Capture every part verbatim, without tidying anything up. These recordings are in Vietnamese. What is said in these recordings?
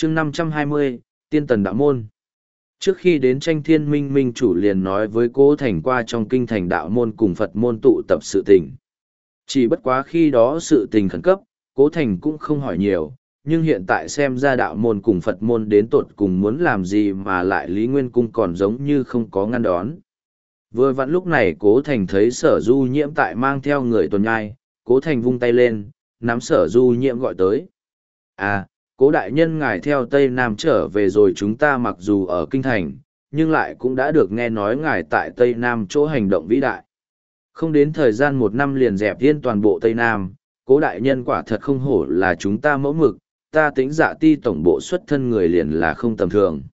chương năm trăm hai mươi, Tiên Tần Đạo Môn. Trước khi đến tranh thiên minh minh chủ liền nói với Cố Thành qua trong kinh thành đạo môn cùng Phật môn tụ tập sự tình. Chỉ bất quá khi đó sự tình khẩn cấp, Cố Thành cũng không hỏi nhiều, nhưng hiện tại xem ra đạo môn cùng Phật môn đến tột cùng muốn làm gì mà lại Lý Nguyên Cung còn giống như không có ngăn đón. Vừa vặn lúc này Cố Thành thấy Sở Du Nhiễm tại mang theo người tuần nhai, Cố Thành vung tay lên, nắm Sở Du Nhiễm gọi tới. À, Cố đại nhân ngài theo Tây Nam trở về rồi, chúng ta mặc dù ở kinh thành, nhưng lại cũng đã được nghe nói ngài tại Tây Nam chỗ hành động vĩ đại. Không đến thời gian một năm liền dẹp yên toàn bộ Tây Nam, Cố đại nhân quả thật không hổ là chúng ta mẫu mực, ta tính dạ ti tổng bộ xuất thân người liền là không tầm thường.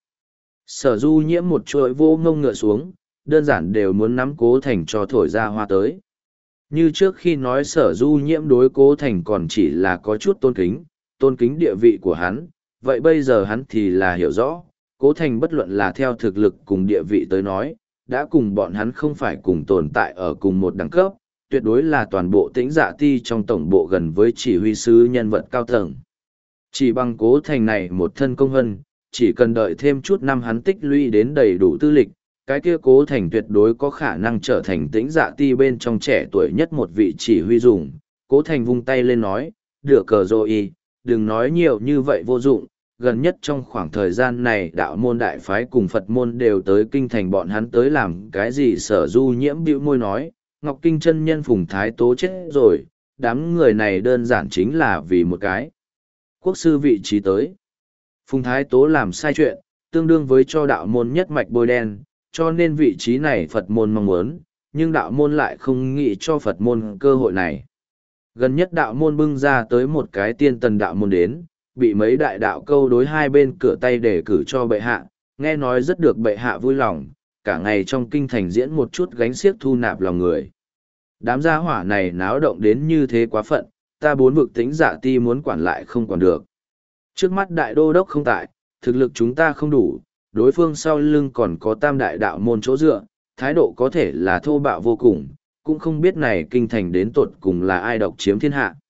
Sở Du Nhiễm một chuỗi vô ngông ngựa xuống, đơn giản đều muốn nắm Cố Thành cho thổi ra hoa tới. Như trước khi nói Sở Du Nhiễm đối Cố Thành còn chỉ là có chút tôn kính, tôn kính địa vị của hắn, vậy bây giờ hắn thì là hiểu rõ, Cố Thành bất luận là theo thực lực cùng địa vị tới nói, đã cùng bọn hắn không phải cùng tồn tại ở cùng một đẳng cấp, tuyệt đối là toàn bộ tĩnh dạ ti trong tổng bộ gần với chỉ huy sứ nhân vật cao tầng. Chỉ bằng Cố Thành này một thân công hân, chỉ cần đợi thêm chút năm hắn tích lũy đến đầy đủ tư lịch, cái kia Cố Thành tuyệt đối có khả năng trở thành tĩnh dạ ti bên trong trẻ tuổi nhất một vị chỉ huy dùng. Cố Thành vung tay lên nói, được cờ rồi, đừng nói nhiều như vậy vô dụng, gần nhất trong khoảng thời gian này đạo môn đại phái cùng Phật môn đều tới kinh thành, bọn hắn tới làm cái gì? Sở Du Nhiễm bĩu môi nói, Ngọc Kinh chân nhân Phùng Thái Tố chết rồi, đám người này đơn giản chính là vì một cái quốc sư vị trí tới. Phùng Thái Tố làm sai chuyện, tương đương với cho đạo môn nhất mạch bôi đen, cho nên vị trí này Phật môn mong muốn, nhưng đạo môn lại không nghĩ cho Phật môn cơ hội này. Gần nhất đạo môn bưng ra tới một cái tiên tần đạo môn đến, bị mấy đại đạo câu đối hai bên cửa tay để cử cho bệ hạ, nghe nói rất được bệ hạ vui lòng, cả ngày trong kinh thành diễn một chút gánh xiếc thu nạp lòng người. Đám gia hỏa này náo động đến như thế quá phận, ta bốn vực tính dạ ti muốn quản lại không quản được. Trước mắt đại đô đốc không tại, thực lực chúng ta không đủ, đối phương sau lưng còn có tam đại đạo môn chỗ dựa, thái độ có thể là thô bạo vô cùng, cũng không biết này kinh thành đến tột cùng là ai độc chiếm thiên hạ.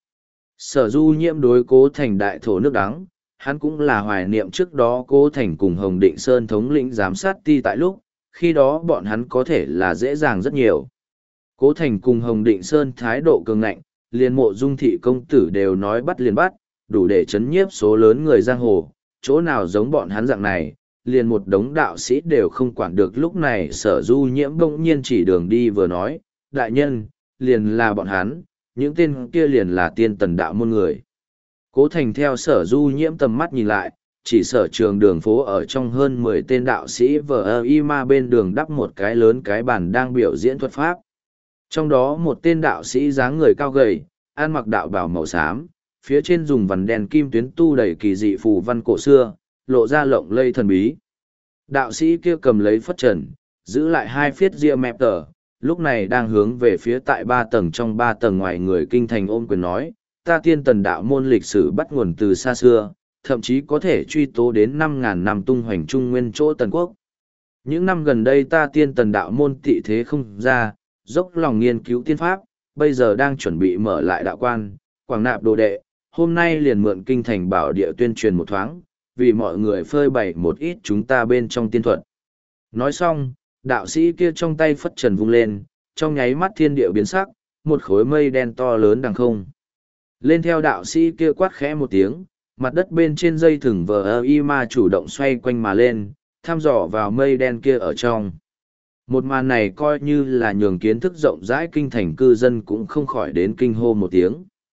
Sở Du Nhiễm đối Cố Thành đại thổ nước đắng, hắn cũng là hoài niệm trước đó Cố Thành cùng Hồng Định Sơn thống lĩnh giám sát ti tại lúc, khi đó bọn hắn có thể là dễ dàng rất nhiều. Cố Thành cùng Hồng Định Sơn thái độ cường ngạnh, liền Mộ Dung thị công tử đều nói bắt liền bắt, đủ để chấn nhiếp số lớn người giang hồ, chỗ nào giống bọn hắn dạng này, liền một đống đạo sĩ đều không quản được. Lúc này Sở Du Nhiễm bỗng nhiên chỉ đường đi vừa nói, đại nhân, liền là bọn hắn, những tên kia liền là tiên tần đạo môn người. Cố Thành theo Sở Du Nhiễm tầm mắt nhìn lại, chỉ sở trường đường phố ở trong hơn mười tên đạo sĩ vờ y ma bên đường đắp một cái lớn cái bàn đang biểu diễn thuật pháp. Trong đó một tên đạo sĩ dáng người cao gầy, ăn mặc đạo bào màu xám, phía trên dùng vằn đèn kim tuyến tu đầy kỳ dị phù văn cổ xưa, lộ ra lộng lây thần bí. Đạo sĩ kia cầm lấy phất trần, giữ lại hai phiết ria mẹp tờ, lúc này đang hướng về phía tại ba tầng trong ba tầng ngoài người kinh thành ôm quyền nói, ta tiên tần đạo môn lịch sử bắt nguồn từ xa xưa, thậm chí có thể truy tố đến năm ngàn năm tung hoành trung nguyên chỗ tần quốc. Những năm gần đây ta tiên tần đạo môn tị thế không ra, dốc lòng nghiên cứu tiên pháp, bây giờ đang chuẩn bị mở lại đạo quan, quảng nạp đồ đệ, hôm nay liền mượn kinh thành bảo địa tuyên truyền một thoáng, vì mọi người phơi bày một ít chúng ta bên trong tiên thuật. Nói xong, đạo sĩ kia trong tay phất trần vung lên, trong nháy mắt thiên địa biến sắc, một khối mây đen to lớn đằng không. Lên theo đạo sĩ kia quát khẽ một tiếng, mặt đất bên trên dây thừng vờ y ma chủ động xoay quanh mà lên, thăm dò vào mây đen kia ở trong. Một màn này coi như là nhường kiến thức rộng rãi kinh thành cư dân cũng không khỏi đến kinh hô một tiếng.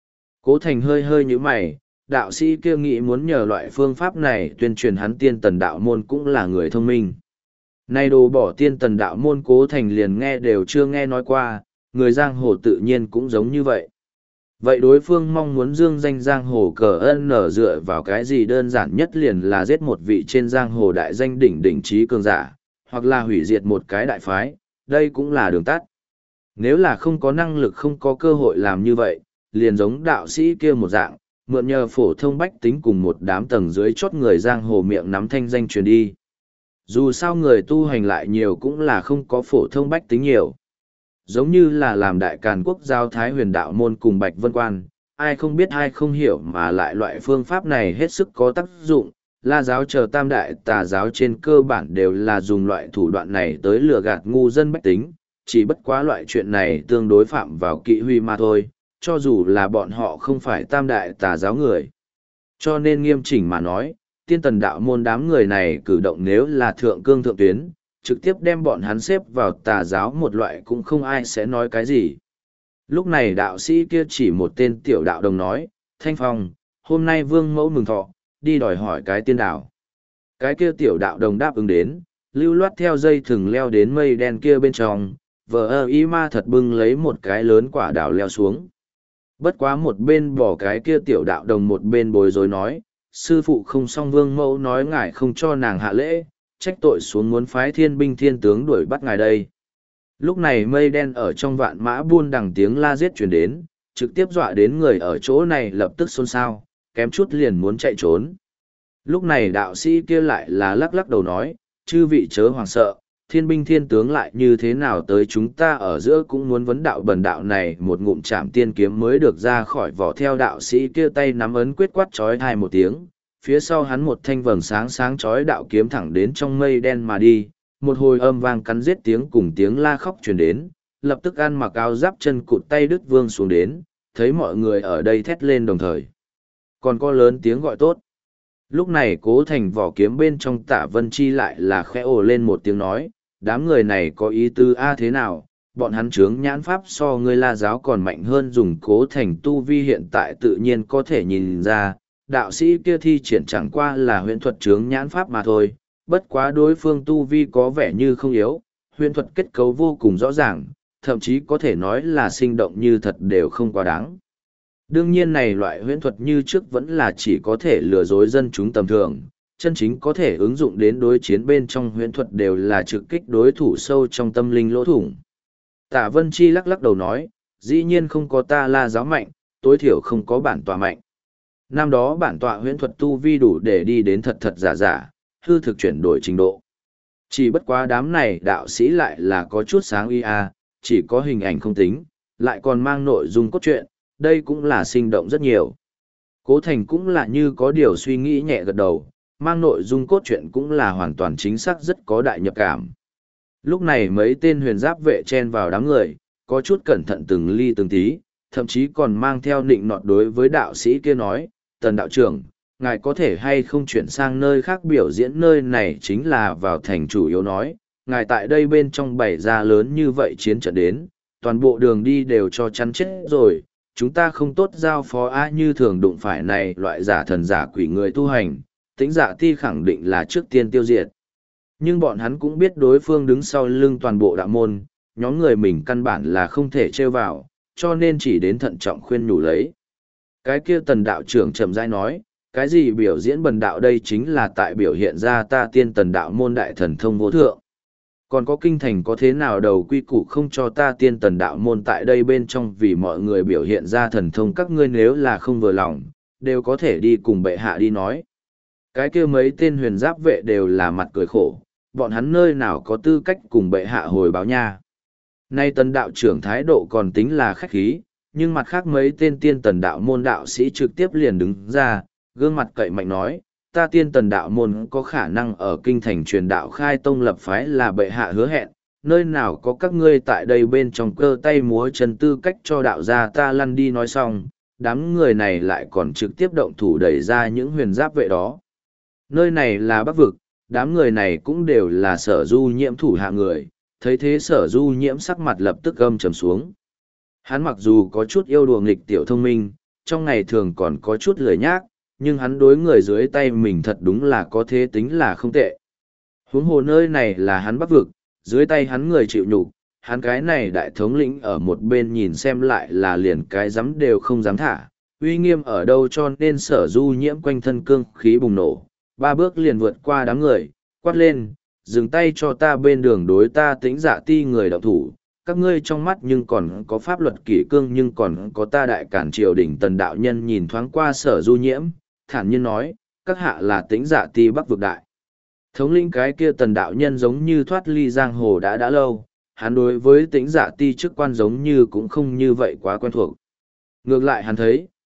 Cố Thành hơi hơi như mày, đạo sĩ kia nghĩ muốn nhờ loại phương pháp này tuyên truyền hắn tiên tần đạo môn cũng là người thông minh. Nay đồ bỏ tiên tần đạo môn Cố Thành liền nghe đều chưa nghe nói qua, người giang hồ tự nhiên cũng giống như vậy. Vậy đối phương mong muốn dương danh giang hồ cờ ân nở dựa vào cái gì? Đơn giản nhất liền là giết một vị trên giang hồ đại danh đỉnh đỉnh trí cường giả, hoặc là hủy diệt một cái đại phái, đây cũng là đường tắt. Nếu là không có năng lực không có cơ hội làm như vậy, liền giống đạo sĩ kia một dạng, mượn nhờ phổ thông bách tính cùng một đám tầng dưới chót người giang hồ miệng nắm thanh danh truyền đi. Dù sao người tu hành lại nhiều cũng là không có phổ thông bách tính nhiều. Giống như là làm đại càn quốc giao Thái Huyền đạo môn cùng Bạch Vân Quan, ai không biết ai không hiểu mà lại loại phương pháp này hết sức có tác dụng, La giáo chờ tam đại tà giáo trên cơ bản đều là dùng loại thủ đoạn này tới lừa gạt ngu dân bách tính, chỉ bất quá loại chuyện này tương đối phạm vào kỵ huy mà thôi, cho dù là bọn họ không phải tam đại tà giáo người. Cho nên nghiêm chỉnh mà nói, tiên tần đạo môn đám người này cử động nếu là thượng cương thượng tuyến, trực tiếp đem bọn hắn xếp vào tà giáo một loại cũng không ai sẽ nói cái gì. Lúc này đạo sĩ kia chỉ một tên tiểu đạo đồng nói, Thanh Phong, hôm nay vương mẫu mừng thọ, đi đòi hỏi cái tiên đảo. Cái kia tiểu đạo đồng đáp ứng đến, lưu loát theo dây thừng leo đến mây đen kia bên trong, vờ ơ y ma thật bưng lấy một cái lớn quả đảo leo xuống. Bất quá một bên bỏ cái kia tiểu đạo đồng một bên bối rối nói, sư phụ không xong vương mẫu nói ngài không cho nàng hạ lễ, trách tội xuống muốn phái thiên binh thiên tướng đuổi bắt ngài đây. Lúc này mây đen ở trong vạn mã buôn đằng tiếng la giết chuyển đến, trực tiếp dọa đến người ở chỗ này lập tức xôn xao, kém chút liền muốn chạy trốn. Lúc này đạo sĩ kia lại là lắc lắc đầu nói, chư vị chớ hoàng sợ, thiên binh thiên tướng lại như thế nào tới chúng ta ở giữa cũng muốn vấn đạo bần đạo này một ngụm chạm tiên kiếm mới được ra khỏi vỏ theo đạo sĩ kia tay nắm ấn quyết quát chói thai một tiếng, phía sau hắn một thanh vầng sáng sáng chói đạo kiếm thẳng đến trong mây đen mà đi, một hồi âm vang cắn giết tiếng cùng tiếng la khóc truyền đến, lập tức ăn mặc áo giáp chân cụt tay đứt vương xuống đến, thấy mọi người ở đây thét lên đồng thời. Còn có lớn tiếng gọi tốt. Lúc này cố thành vỏ kiếm bên trong Tạ Vân Chi lại là khẽ ồ lên một tiếng nói, đám người này có ý tư a thế nào, bọn hắn chướng nhãn pháp so ngươi La giáo còn mạnh hơn, dùng cố thành tu vi hiện tại tự nhiên có thể nhìn ra, đạo sĩ kia thi triển chẳng qua là huyễn thuật chướng nhãn pháp mà thôi, bất quá đối phương tu vi có vẻ như không yếu, huyễn thuật kết cấu vô cùng rõ ràng, thậm chí có thể nói là sinh động như thật đều không quá đáng. Đương nhiên này loại huyễn thuật như trước vẫn là chỉ có thể lừa dối dân chúng tầm thường, chân chính có thể ứng dụng đến đối chiến bên trong huyễn thuật đều là trực kích đối thủ sâu trong tâm linh lỗ thủng. Tạ Vân Chi lắc lắc đầu nói, dĩ nhiên không có ta La giáo mạnh, tối thiểu không có bản tọa mạnh. Năm đó bản tọa huyễn thuật tu vi đủ để đi đến thật thật giả giả, hư thực chuyển đổi trình độ. Chỉ bất quá đám này đạo sĩ lại là có chút sáng uy a, chỉ có hình ảnh không tính, lại còn mang nội dung cốt truyện, đây cũng là sinh động rất nhiều. Cố Thành cũng là như có điều suy nghĩ nhẹ gật đầu, mang nội dung cốt truyện cũng là hoàn toàn chính xác rất có đại nhập cảm. Lúc này mấy tên huyền giáp vệ chen vào đám người, có chút cẩn thận từng ly từng tí, thậm chí còn mang theo nịnh nọt đối với đạo sĩ kia nói, Tần đạo trưởng, ngài có thể hay không chuyển sang nơi khác biểu diễn, nơi này chính là vào thành chủ yếu nói, ngài tại đây bên trong bày ra lớn như vậy chiến trận đến, toàn bộ đường đi đều cho chắn chết rồi, chúng ta không tốt giao phó á như thường đụng phải này loại giả thần giả quỷ người tu hành, Tĩnh Dạ Ti khẳng định là trước tiên tiêu diệt. Nhưng bọn hắn cũng biết đối phương đứng sau lưng toàn bộ đạo môn, nhóm người mình căn bản là không thể trêu vào, cho nên chỉ đến thận trọng khuyên nhủ lấy. Cái kia Tần đạo trưởng chậm rãi nói, cái gì biểu diễn bần đạo đây chính là tại biểu hiện ra ta tiên Tần đạo môn đại thần thông vô thượng. Còn có kinh thành có thế nào đầu quy củ không cho ta tiên Tần đạo môn tại đây bên trong, vì mọi người biểu hiện ra thần thông, các ngươi nếu là không vừa lòng, đều có thể đi cùng bệ hạ đi nói. Cái kia mấy tên huyền giáp vệ đều là mặt cười khổ, bọn hắn nơi nào có tư cách cùng bệ hạ hồi báo nha. Nay Tần đạo trưởng thái độ còn tính là khách khí, nhưng mặt khác mấy tên tiên Tần đạo môn đạo sĩ trực tiếp liền đứng ra, gương mặt cậy mạnh nói, ta tiên Tần đạo môn có khả năng ở kinh thành truyền đạo khai tông lập phái là bệ hạ hứa hẹn, nơi nào có các ngươi tại đây bên trong cơ tay múa chân tư cách cho đạo gia ta lăn đi. Nói xong, đám người này lại còn trực tiếp động thủ đẩy ra những huyền giáp vệ đó. Nơi này là Bắc vực, đám người này cũng đều là Sở Du Nhiễm thủ hạ người, thấy thế Sở Du Nhiễm sắc mặt lập tức âm trầm xuống. Hắn mặc dù có chút yêu đùa nghịch tiểu thông minh, trong ngày thường còn có chút lười nhác, nhưng hắn đối người dưới tay mình thật đúng là có thế tính là không tệ. Huống hồ nơi này là hắn Bắc vực, dưới tay hắn người chịu nhục, hắn cái này đại thống lĩnh ở một bên nhìn xem lại là liền cái dám đều không dám thả, uy nghiêm ở đâu, cho nên Sở Du Nhiễm quanh thân cương khí bùng nổ, ba bước liền vượt qua đám người, quát lên, dừng tay cho ta, bên đường đối ta Tĩnh Dạ Ti người động thủ, các ngươi trong mắt nhưng còn có pháp luật kỷ cương, nhưng còn có ta đại cản triều đình. Tần đạo nhân nhìn thoáng qua Sở Du Nhiễm, thản nhiên nói, các hạ là Tĩnh Dạ Ti Bắc vực đại thống lĩnh. Cái kia Tần đạo nhân giống như thoát ly giang hồ đã đã lâu, hắn đối với Tĩnh Dạ Ti chức quan giống như cũng không như vậy quá quen thuộc. Ngược lại hắn thấy,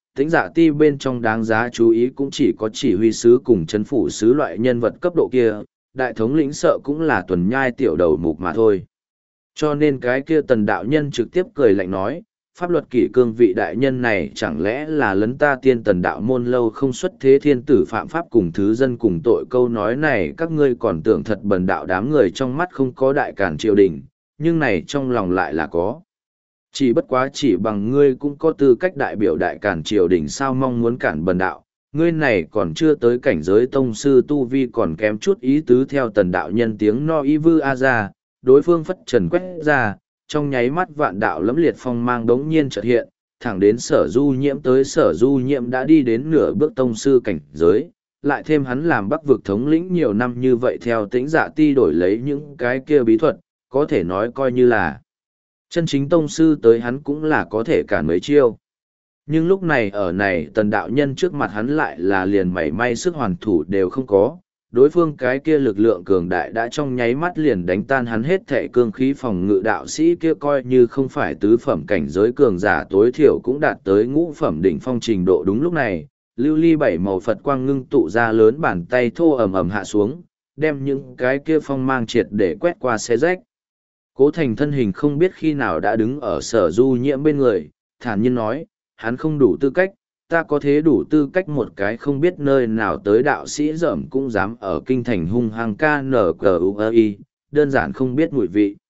Tĩnh Dạ Ti bên trong đáng giá chú ý cũng chỉ có chỉ huy sứ cùng chấn phủ sứ loại nhân vật cấp độ kia, đại thống lĩnh sợ cũng là tuần nhai tiểu đầu mục mà thôi. Cho nên cái kia tần đạo nhân trực tiếp cười lạnh nói, pháp luật kỷ cương vị đại nhân này chẳng lẽ là lấn ta tiên tần đạo môn lâu không xuất thế thiên tử phạm pháp cùng thứ dân cùng tội, câu nói này các ngươi còn tưởng thật bần đạo đám người trong mắt không có đại cản triều đình, nhưng này trong lòng lại là có. Chỉ bất quá chỉ bằng ngươi cũng có tư cách đại biểu đại cản triều đình sao mong muốn cản bần đạo, ngươi này còn chưa tới cảnh giới tông sư tu vi còn kém chút ý tứ theo tần đạo nhân tiếng no y vư a ra, đối phương phất trần quét ra, trong nháy mắt vạn đạo lẫm liệt phong mang đống nhiên chợt hiện, thẳng đến sở du nhiễm tới sở du nhiễm đã đi đến nửa bước tông sư cảnh giới, lại thêm hắn làm bắc vực thống lĩnh nhiều năm như vậy theo Tĩnh Dạ Ti đổi lấy những cái kia bí thuật, có thể nói coi như là chân chính tông sư tới hắn cũng là có thể cản mấy chiêu. Nhưng lúc này ở này tần đạo nhân trước mặt hắn lại là liền mảy may sức hoàn thủ đều không có, đối phương cái kia lực lượng cường đại đã trong nháy mắt liền đánh tan hắn hết thệ cương khí phòng ngự, đạo sĩ kia coi như không phải tứ phẩm cảnh giới cường giả tối thiểu cũng đạt tới ngũ phẩm đỉnh phong trình độ. Đúng lúc này, lưu ly bảy màu Phật quang ngưng tụ ra lớn, bàn tay thô ầm ầm hạ xuống, đem những cái kia phong mang triệt để quét qua xé rách. Cố Thành thân hình không biết khi nào đã đứng ở sở du nhiễm bên người, thản nhiên nói, hắn không đủ tư cách, ta có thế đủ tư cách, một cái không biết nơi nào tới đạo sĩ dởm cũng dám ở kinh thành hung hăng ca nở cờ u ơ y, đơn giản không biết mùi vị.